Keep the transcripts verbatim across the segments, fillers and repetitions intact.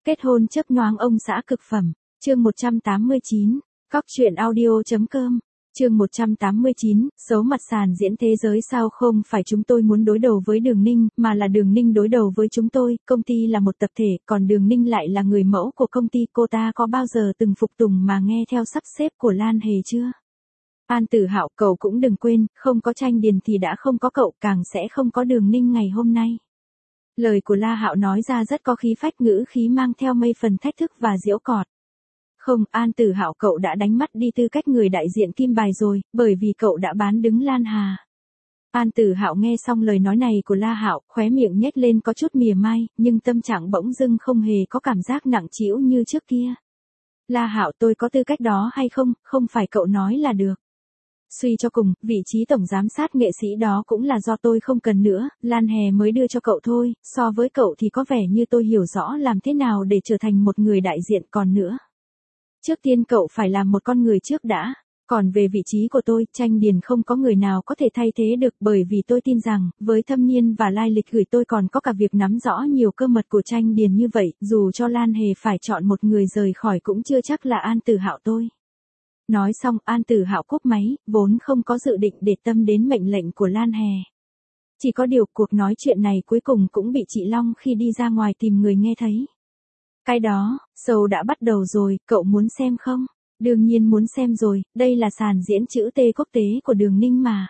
Kết hôn chớp nhoáng ông xã cực phẩm, chương một trăm tám mươi chín, cóc truyện audio.com, chương một trăm tám mươi chín, xấu mặt sàn diễn thế giới sao không phải chúng tôi muốn đối đầu với Đường Ninh, mà là Đường Ninh đối đầu với chúng tôi, công ty là một tập thể, còn Đường Ninh lại là người mẫu của công ty, cô ta có bao giờ từng phục tùng mà nghe theo sắp xếp của Lan Hề chưa? An Tử Hạo, cậu cũng đừng quên, không có Tranh Điền thì đã không có cậu, càng sẽ không có Đường Ninh ngày hôm nay. Lời của La Hạo nói ra rất có khí phách, ngữ khí mang theo mây phần thách thức và giễu cợt. Không, An Tử Hạo, cậu đã đánh mất đi tư cách người đại diện Kim Bài rồi, bởi vì cậu đã bán đứng Lan Hà. An Tử Hạo nghe xong lời nói này của La Hạo, khóe miệng nhếch lên có chút mỉa mai, nhưng tâm trạng bỗng dưng không hề có cảm giác nặng trĩu như trước kia. La Hạo, tôi có tư cách đó hay không, không phải cậu nói là được. Suy cho cùng, vị trí tổng giám sát nghệ sĩ đó cũng là do tôi không cần nữa, Lan Hè mới đưa cho cậu thôi, so với cậu thì có vẻ như tôi hiểu rõ làm thế nào để trở thành một người đại diện còn nữa. Trước tiên cậu phải làm một con người trước đã, còn về vị trí của tôi, Tranh Điền không có người nào có thể thay thế được, bởi vì tôi tin rằng, với thâm niên và lai lịch gửi tôi còn có cả việc nắm rõ nhiều cơ mật của Tranh Điền như vậy, dù cho Lan Hề phải chọn một người rời khỏi cũng chưa chắc là An Tử Hạo tôi. Nói xong, An Tử Hạo cúp máy, vốn không có dự định để tâm đến mệnh lệnh của Lan Hè. Chỉ có điều cuộc nói chuyện này cuối cùng cũng bị chị Long khi đi ra ngoài tìm người nghe thấy. Cái đó, show đã bắt đầu rồi, cậu muốn xem không? Đương nhiên muốn xem rồi, đây là sàn diễn chữ T quốc tế của Đường Ninh mà.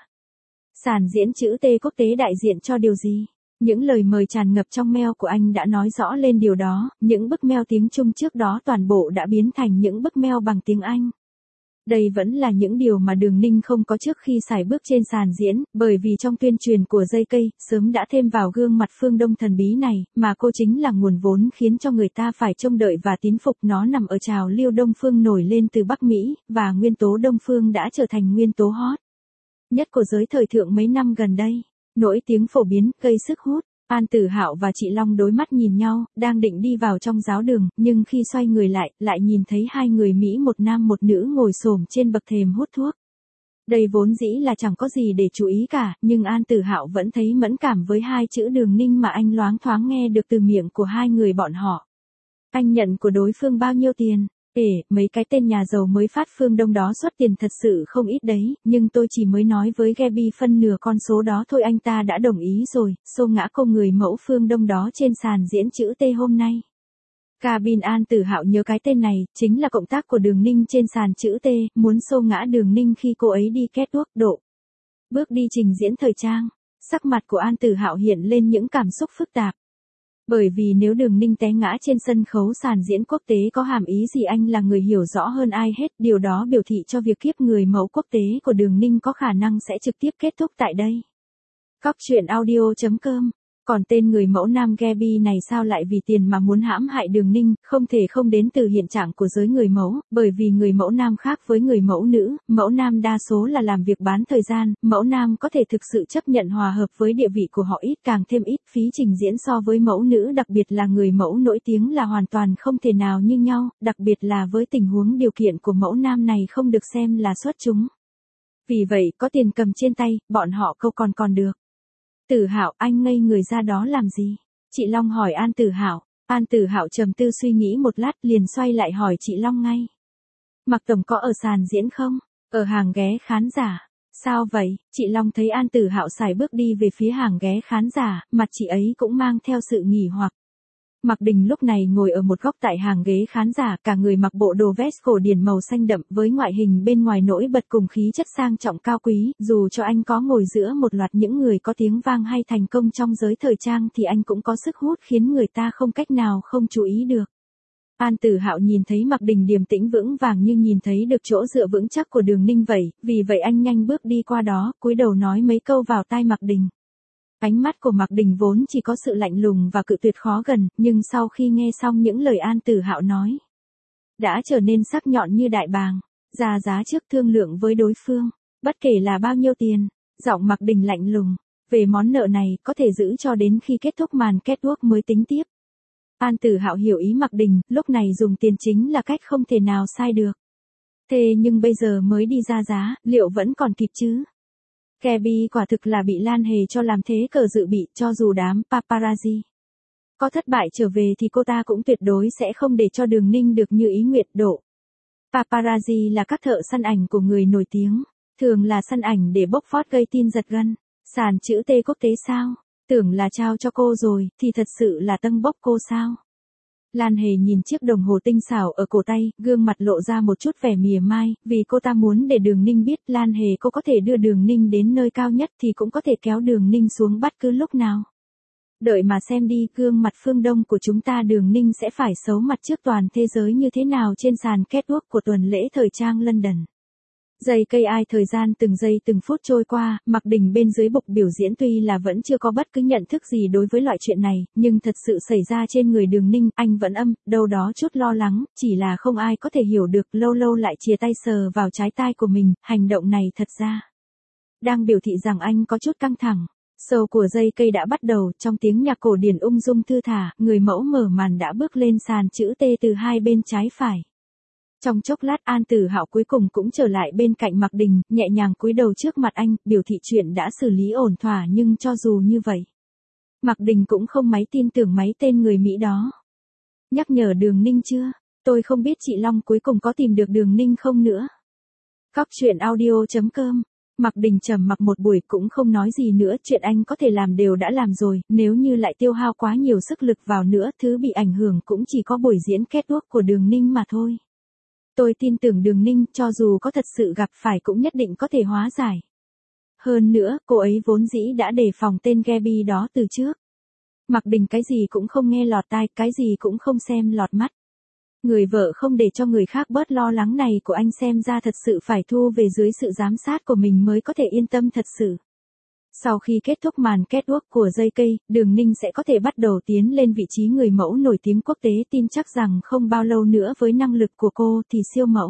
Sàn diễn chữ T quốc tế đại diện cho điều gì? Những lời mời tràn ngập trong mail của anh đã nói rõ lên điều đó, những bức mail tiếng Trung trước đó toàn bộ đã biến thành những bức mail bằng tiếng Anh. Đây vẫn là những điều mà Đường Ninh không có trước khi sải bước trên sàn diễn, bởi vì trong tuyên truyền của gi ca sớm đã thêm vào gương mặt Phương Đông thần bí này, mà cô chính là nguồn vốn khiến cho người ta phải trông đợi và tín phục. Nó nằm ở trào lưu Đông Phương nổi lên từ Bắc Mỹ, và nguyên tố Đông Phương đã trở thành nguyên tố hot nhất của giới thời thượng mấy năm gần đây. Nổi tiếng phổ biến, gây sức hút. An Tử Hạo và chị Long đối mắt nhìn nhau, đang định đi vào trong giáo đường, nhưng khi xoay người lại, lại nhìn thấy hai người Mỹ một nam một nữ ngồi xổm trên bậc thềm hút thuốc. Đây vốn dĩ là chẳng có gì để chú ý cả, nhưng An Tử Hạo vẫn thấy mẫn cảm với hai chữ Đường Ninh mà anh loáng thoáng nghe được từ miệng của hai người bọn họ. Anh nhận của đối phương bao nhiêu tiền? Ể, mấy cái tên nhà giàu mới phát Phương Đông đó xuất tiền thật sự không ít đấy, nhưng tôi chỉ mới nói với Gabby phân nửa con số đó thôi, anh ta đã đồng ý rồi. Xô ngã cô người mẫu Phương Đông đó trên sàn diễn chữ T hôm nay. Cabin. An Tử Hạo nhớ cái tên này, chính là cộng tác của Đường Ninh trên sàn chữ T, muốn xô ngã Đường Ninh khi cô ấy đi catwalk độ. Bước đi trình diễn thời trang. Sắc mặt của An Tử Hạo hiện lên những cảm xúc phức tạp. Bởi vì nếu Đường Ninh té ngã trên sân khấu sàn diễn quốc tế có hàm ý gì anh là người hiểu rõ hơn ai hết, điều đó biểu thị cho việc kiếp người mẫu quốc tế của Đường Ninh có khả năng sẽ trực tiếp kết thúc tại đây. Cóc truyện audio.com. Còn tên người mẫu nam Gabby này sao lại vì tiền mà muốn hãm hại Đường Ninh, không thể không đến từ hiện trạng của giới người mẫu, bởi vì người mẫu nam khác với người mẫu nữ, mẫu nam đa số là làm việc bán thời gian, mẫu nam có thể thực sự chấp nhận hòa hợp với địa vị của họ ít càng thêm ít phí trình diễn so với mẫu nữ, đặc biệt là người mẫu nổi tiếng là hoàn toàn không thể nào như nhau, đặc biệt là với tình huống điều kiện của mẫu nam này không được xem là xuất chúng. Vì vậy, có tiền cầm trên tay, bọn họ câu còn còn được. Tử Hạo, anh ngây người ra đó làm gì? Chị Long hỏi An Tử Hạo. An Tử Hạo trầm tư suy nghĩ một lát, liền xoay lại hỏi chị Long ngay. Mạc tổng có ở sàn diễn không? Ở hàng ghé khán giả. Sao vậy? Chị Long thấy An Tử Hạo sải bước đi về phía hàng ghé khán giả, mặt chị ấy cũng mang theo sự nghỉ hoặc. Mạc Đình lúc này ngồi ở một góc tại hàng ghế khán giả, cả người mặc bộ đồ vest cổ điển màu xanh đậm với ngoại hình bên ngoài nổi bật cùng khí chất sang trọng cao quý, dù cho anh có ngồi giữa một loạt những người có tiếng vang hay thành công trong giới thời trang thì anh cũng có sức hút khiến người ta không cách nào không chú ý được. An Tử Hạo nhìn thấy Mạc Đình điềm tĩnh vững vàng như nhìn thấy được chỗ dựa vững chắc của Đường Ninh vậy, vì vậy anh nhanh bước đi qua đó, cúi đầu nói mấy câu vào tai Mạc Đình. Ánh mắt của Mạc Đình vốn chỉ có sự lạnh lùng và cự tuyệt khó gần, nhưng sau khi nghe xong những lời An Tử Hạo nói, đã trở nên sắc nhọn như đại bàng. Ra giá trước thương lượng với đối phương, bất kể là bao nhiêu tiền. Giọng Mạc Đình lạnh lùng, về món nợ này có thể giữ cho đến khi kết thúc màn catwalk mới tính tiếp. An Tử Hạo hiểu ý Mạc Đình, lúc này dùng tiền chính là cách không thể nào sai được. Thế nhưng bây giờ mới đi ra giá, liệu vẫn còn kịp chứ? Gabby quả thực là bị Lan Hề cho làm thế cờ dự bị, cho dù đám paparazzi Có thất bại trở về thì cô ta cũng tuyệt đối sẽ không để cho Đường Ninh được như ý nguyện độ. Paparazzi là các thợ săn ảnh của người nổi tiếng, thường là săn ảnh để bốc phốt gây tin giật gân. Sàn chữ T quốc tế sao? Tưởng là trao cho cô rồi, thì thật sự là tâng bốc cô sao? Lan Hề nhìn chiếc đồng hồ tinh xảo ở cổ tay, gương mặt lộ ra một chút vẻ mỉa mai, vì cô ta muốn để Đường Ninh biết Lan Hề cô có thể đưa Đường Ninh đến nơi cao nhất thì cũng có thể kéo Đường Ninh xuống bất cứ lúc nào. Đợi mà xem đi, gương mặt phương Đông của chúng ta Đường Ninh sẽ phải xấu mặt trước toàn thế giới như thế nào trên sàn catwalk của tuần lễ thời trang London. Giây cây ai thời gian từng giây từng phút trôi qua, Mạc Đình bên dưới bục biểu diễn tuy là vẫn chưa có bất cứ nhận thức gì đối với loại chuyện này, nhưng thật sự xảy ra trên người Đường Ninh, anh vẫn âm, đâu đó chút lo lắng, chỉ là không ai có thể hiểu được, lâu lâu lại chìa tay sờ vào trái tai của mình, hành động này thật ra đang biểu thị rằng anh có chút căng thẳng. Show của dây cây đã bắt đầu, trong tiếng nhạc cổ điển ung dung thư thả, người mẫu mở màn đã bước lên sàn chữ T từ hai bên trái phải. Trong chốc lát An Tử Hạo cuối cùng cũng trở lại bên cạnh Mạc Đình, nhẹ nhàng cúi đầu trước mặt anh, biểu thị chuyện đã xử lý ổn thỏa nhưng cho dù như vậy, Mạc Đình cũng không mấy tin tưởng mấy tên người Mỹ đó. Nhắc nhở Đường Ninh chưa? Tôi không biết chị Long cuối cùng có tìm được Đường Ninh không nữa. Cóc truyện audio chấm com. Mạc Đình trầm mặc một buổi cũng không nói gì nữa, chuyện anh có thể làm đều đã làm rồi, nếu như lại tiêu hao quá nhiều sức lực vào nữa, thứ bị ảnh hưởng cũng chỉ có buổi diễn catwalk của Đường Ninh mà thôi. Tôi tin tưởng Đường Ninh, cho dù có thật sự gặp phải cũng nhất định có thể hóa giải. Hơn nữa, cô ấy vốn dĩ đã đề phòng tên Gabby đó từ trước. Mạc Đình cái gì cũng không nghe lọt tai, cái gì cũng không xem lọt mắt. Người vợ không để cho người khác bớt lo lắng này của anh xem ra thật sự phải thu về dưới sự giám sát của mình mới có thể yên tâm thật sự. Sau khi kết thúc màn catwalk của dây cây, Đường Ninh sẽ có thể bắt đầu tiến lên vị trí người mẫu nổi tiếng quốc tế, tin chắc rằng không bao lâu nữa với năng lực của cô thì siêu mẫu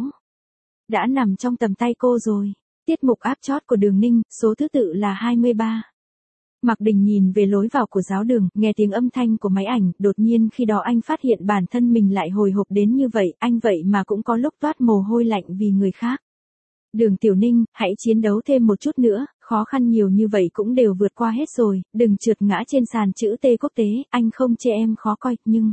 đã nằm trong tầm tay cô rồi. Tiết mục áp chót của Đường Ninh, số thứ tự là hai mươi ba. Mạc Đình nhìn về lối vào của giáo đường, nghe tiếng âm thanh của máy ảnh, đột nhiên khi đó anh phát hiện bản thân mình lại hồi hộp đến như vậy, anh vậy mà cũng có lúc toát mồ hôi lạnh vì người khác. Đường Tiểu Ninh, hãy chiến đấu thêm một chút nữa, khó khăn nhiều như vậy cũng đều vượt qua hết rồi, đừng trượt ngã trên sàn chữ T quốc tế, anh không chê em khó coi, nhưng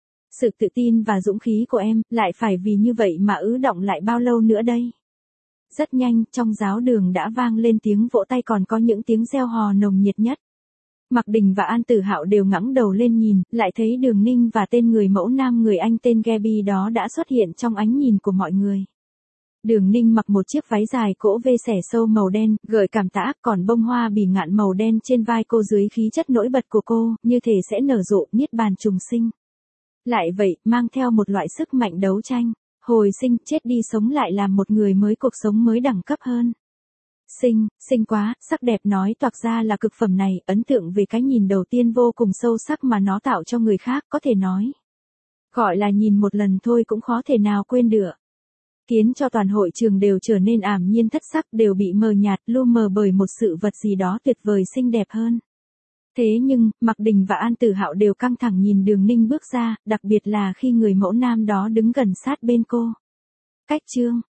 sự tự tin và dũng khí của em, lại phải vì như vậy mà ứ động lại bao lâu nữa đây? Rất nhanh, trong giáo đường đã vang lên tiếng vỗ tay còn có những tiếng reo hò nồng nhiệt nhất. Mạc Đình và An Tử Hạo đều ngẩng đầu lên nhìn, lại thấy Đường Ninh và tên người mẫu nam người Anh tên Gabby đó đã xuất hiện trong ánh nhìn của mọi người. Đường Ninh mặc một chiếc váy dài cỗ vê xẻ sâu màu đen, gợi cảm tã, còn bông hoa bỉ ngạn màu đen trên vai cô dưới khí chất nổi bật của cô, như thể sẽ nở rộ niết bàn trùng sinh. Lại vậy, mang theo một loại sức mạnh đấu tranh, hồi sinh, chết đi sống lại làm một người mới, cuộc sống mới đẳng cấp hơn. Xinh, xinh quá, sắc đẹp nói toạc ra là cực phẩm này, ấn tượng về cái nhìn đầu tiên vô cùng sâu sắc mà nó tạo cho người khác, có thể nói. Gọi là nhìn một lần thôi cũng khó thể nào quên được. Khiến cho toàn hội trường đều trở nên ảm nhiên thất sắc, đều bị mờ nhạt, lu mờ bởi một sự vật gì đó tuyệt vời xinh đẹp hơn. Thế nhưng, Mạc Đình và An Tử Hạo đều căng thẳng nhìn Đường Ninh bước ra, đặc biệt là khi người mẫu nam đó đứng gần sát bên cô. Cách chương